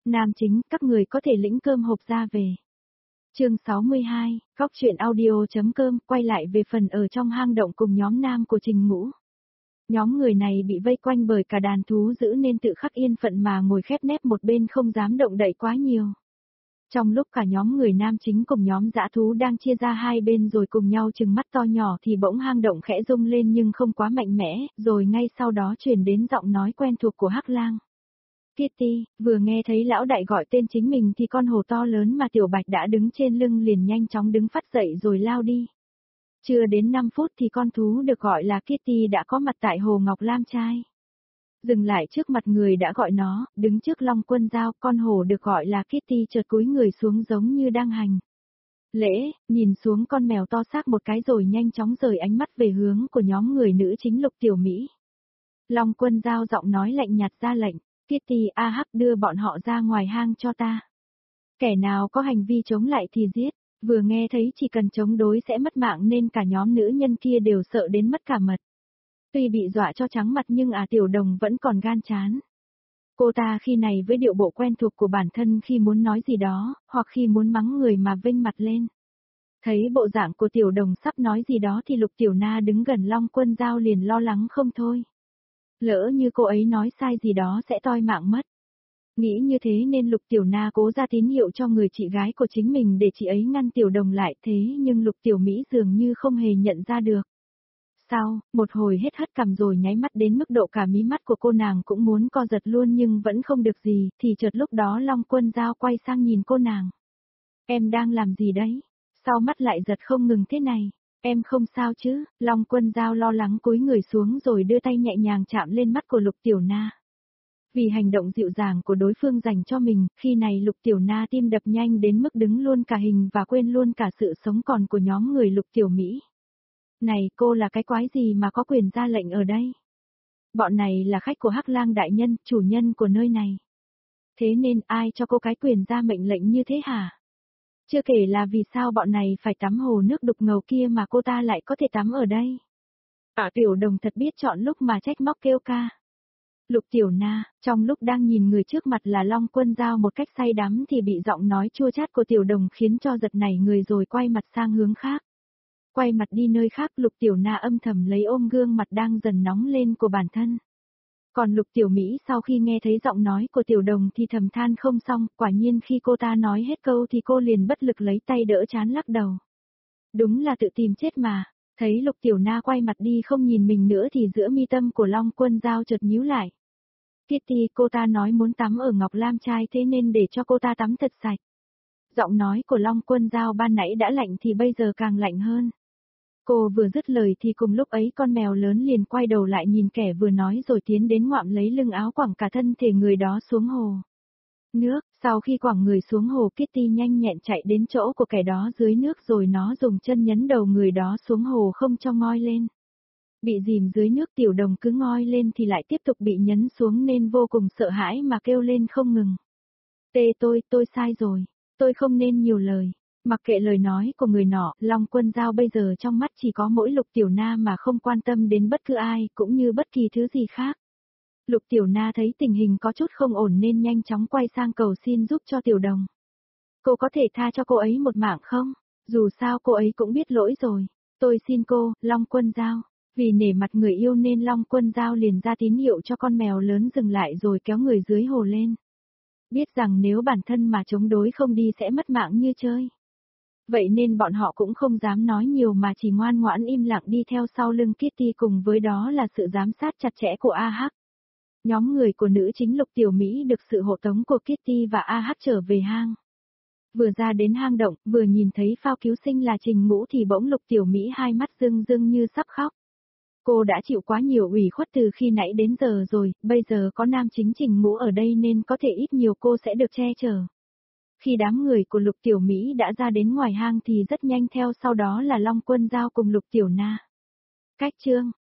Nam chính, các người có thể lĩnh cơm hộp ra về. Chương 62, Góc truyện audio.com, quay lại về phần ở trong hang động cùng nhóm nam của Trình Ngũ. Nhóm người này bị vây quanh bởi cả đàn thú dữ nên tự khắc yên phận mà ngồi khép nép một bên không dám động đậy quá nhiều. Trong lúc cả nhóm người nam chính cùng nhóm dã thú đang chia ra hai bên rồi cùng nhau trừng mắt to nhỏ thì bỗng hang động khẽ rung lên nhưng không quá mạnh mẽ, rồi ngay sau đó truyền đến giọng nói quen thuộc của Hắc Lang. Kitty, vừa nghe thấy lão đại gọi tên chính mình thì con hổ to lớn mà Tiểu Bạch đã đứng trên lưng liền nhanh chóng đứng phát dậy rồi lao đi. Chưa đến 5 phút thì con thú được gọi là Kitty đã có mặt tại Hồ Ngọc Lam Trai. Dừng lại trước mặt người đã gọi nó, đứng trước Long Quân Dao, con hổ được gọi là Kitty chợt cúi người xuống giống như đang hành lễ, nhìn xuống con mèo to xác một cái rồi nhanh chóng rời ánh mắt về hướng của nhóm người nữ chính Lục Tiểu Mỹ. Long Quân Dao giọng nói lạnh nhạt ra lệnh, Kitty đưa bọn họ ra ngoài hang cho ta. Kẻ nào có hành vi chống lại thì giết, vừa nghe thấy chỉ cần chống đối sẽ mất mạng nên cả nhóm nữ nhân kia đều sợ đến mất cả mật. Tuy bị dọa cho trắng mặt nhưng Tiểu Đồng vẫn còn gan chán. Cô ta khi này với điệu bộ quen thuộc của bản thân khi muốn nói gì đó, hoặc khi muốn mắng người mà vênh mặt lên. Thấy bộ dạng của Tiểu Đồng sắp nói gì đó thì Lục Tiểu Na đứng gần Long Quân Dao liền lo lắng không thôi. Lỡ như cô ấy nói sai gì đó sẽ toi mạng mất. Nghĩ như thế nên Lục Tiểu Na cố ra tín hiệu cho người chị gái của chính mình để chị ấy ngăn Tiểu Đồng lại thế nhưng Lục Tiểu Mỹ dường như không hề nhận ra được. Sau, một hồi hết hất cằm rồi nháy mắt đến mức độ cả mí mắt của cô nàng cũng muốn co giật luôn nhưng vẫn không được gì, thì chợt lúc đó Long Quân Dao quay sang nhìn cô nàng. Em đang làm gì đấy? Sao mắt lại giật không ngừng thế này? Em không sao chứ? Long Quân Dao lo lắng cúi người xuống rồi đưa tay nhẹ nhàng chạm lên mắt của Lục Tiểu Na. Vì hành động dịu dàng của đối phương dành cho mình, khi này Lục Tiểu Na tim đập nhanh đến mức đứng luôn cả hình và quên luôn cả sự sống còn của nhóm người Lục Tiểu Mỹ. Này, cô là cái quái gì mà có quyền ra lệnh ở đây? Bọn này là khách của Hắc Lang đại nhân, chủ nhân của nơi này. Thế nên ai cho cô cái quyền ra mệnh lệnh như thế hả? Chưa kể là vì sao bọn này phải tắm hồ nước đục ngầu kia mà cô ta lại có thể tắm ở đây? Tiểu Đồng thật biết chọn lúc mà trách móc kêu ca. Lục Tiểu Na, trong lúc đang nhìn người trước mặt là Long Quân Dao một cách say đắm thì bị giọng nói chua chát của Tiểu Đồng khiến cho giật nảy người rồi quay mặt sang hướng khác. Quay mặt đi nơi khác Lục Tiểu Na âm thầm lấy ôm gương mặt đang dần nóng lên của bản thân. Còn Lục Tiểu Mỹ sau khi nghe thấy giọng nói của Tiểu Đồng thì thầm than không xong, quả nhiên khi cô ta nói hết câu thì cô liền bất lực lấy tay đỡ trán lắc đầu. Đúng là tự tìm chết mà, thấy Lục Tiểu Na quay mặt đi không nhìn mình nữa thì giữa mi tâm của Long Quân Dao chợt nhíu lại. Kitty, cô ta nói muốn tắm ở Ngọc Lam Trai thế nên để cho cô ta tắm thật sạch. Giọng nói của Long Quân Dao ban nãy đã lạnh thì bây giờ càng lạnh hơn. Cô vừa dứt lời thì cùng lúc ấy con mèo lớn liền quay đầu lại nhìn kẻ vừa nói rồi tiến đến ngoạm lấy lưng áo quẳng cả thân thể người đó xuống hồ nước. Sau khi quẳng người xuống hồ Kitty nhanh nhẹn chạy đến chỗ của kẻ đó dưới nước rồi nó dùng chân nhấn đầu người đó xuống hồ không cho ngoi lên. Bị dìm dưới nước Tiểu Đồng cứ ngoi lên thì lại tiếp tục bị nhấn xuống nên vô cùng sợ hãi mà kêu lên không ngừng. Tôi sai rồi, tôi không nên nhiều lời. Mặc kệ lời nói của người nọ, Long Quân Dao bây giờ trong mắt chỉ có mỗi Lục Tiểu Na mà không quan tâm đến bất cứ ai, cũng như bất kỳ thứ gì khác. Lục Tiểu Na thấy tình hình có chút không ổn nên nhanh chóng quay sang cầu xin giúp cho Tiểu Đồng. Cô có thể tha cho cô ấy một mạng không? Dù sao cô ấy cũng biết lỗi rồi. Tôi xin cô, Long Quân Dao. Vì nể mặt người yêu nên Long Quân Dao liền ra tín hiệu cho con mèo lớn dừng lại rồi kéo người dưới hồ lên. Biết rằng nếu bản thân mà chống đối không đi sẽ mất mạng như chơi. Vậy nên bọn họ cũng không dám nói nhiều mà chỉ ngoan ngoãn im lặng đi theo sau lưng Kitty cùng với đó là sự giám sát chặt chẽ của AH. Nhóm người của nữ chính Lục Tiểu Mỹ được sự hộ tống của Kitty và AH trở về hang. Vừa ra đến hang động, vừa nhìn thấy phao cứu sinh là Trình Ngũ thì bỗng Lục Tiểu Mỹ hai mắt rưng rưng như sắp khóc. Cô đã chịu quá nhiều ủy khuất từ khi nãy đến giờ rồi, bây giờ có nam chính Trình Ngũ ở đây nên có thể ít nhiều cô sẽ được che chở. Khi đám người của Lục Tiểu Mỹ đã ra đến ngoài hang thì rất nhanh theo sau đó là Long Quân Dao cùng Lục Tiểu Na. Cách chương